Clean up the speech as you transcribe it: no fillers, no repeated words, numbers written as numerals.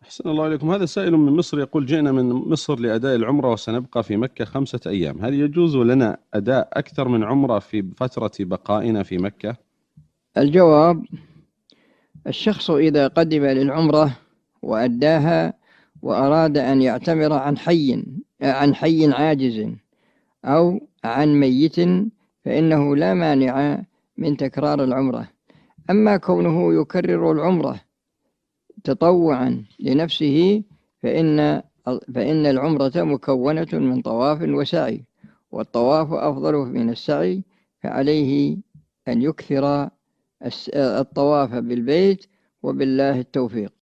أحسن الله إليكم. هذا سائل من مصر يقول: جئنا من مصر لأداء العمرة وسنبقى في مكة 5 أيام، هل يجوز لنا أداء أكثر من عمرة في فترة بقائنا في مكة؟ الجواب: الشخص إذا قدم للعمرة وأداها وأراد أن يعتمر عن حي عاجز أو عن ميت فإنه لا مانع من تكرار العمرة. أما كونه يكرر العمرة تطوعا لنفسه فإن العمرة مكونة من طواف وسعي، والطواف أفضل من السعي، فعليه أن يكثر الطواف بالبيت، وبالله التوفيق.